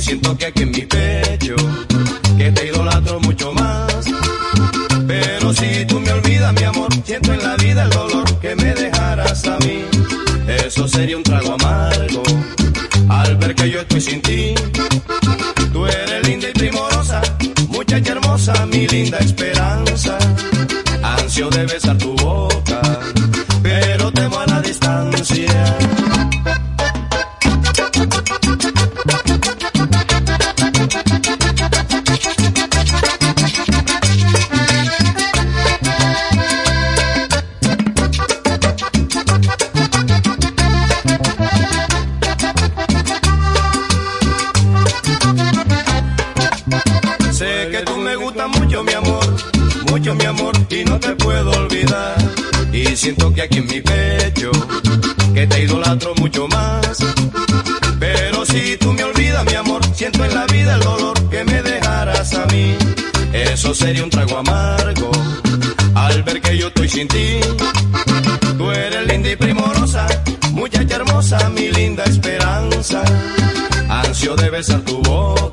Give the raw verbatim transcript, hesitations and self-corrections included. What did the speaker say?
siento que aquí en mi pecho, que te idolatro mucho más. Pero si tú me olvidas, mi amor, siento en la vida el dolor que me dejarás a mí. Eso sería un trago amargo, al ver que yo estoy sin ti. Tú eres linda y primorosa, muchacha hermosa, mi linda esperanza. Ansio de besar tu boca, pero temo a la distancia. Sé que tú me gustas mucho, mi amor, mucho, mi amor, y no te puedo olvidar. Y siento que aquí en mi pecho, que te idolatro mucho más. Pero si tú me olvidas, mi amor, siento en la vida el dolor que me dejarás a mí. Eso sería un trago amargo, al ver que yo estoy sin ti. Tú eres linda y primorosa, muchacha hermosa, mi linda esperanza. Ansio de besar tu voz,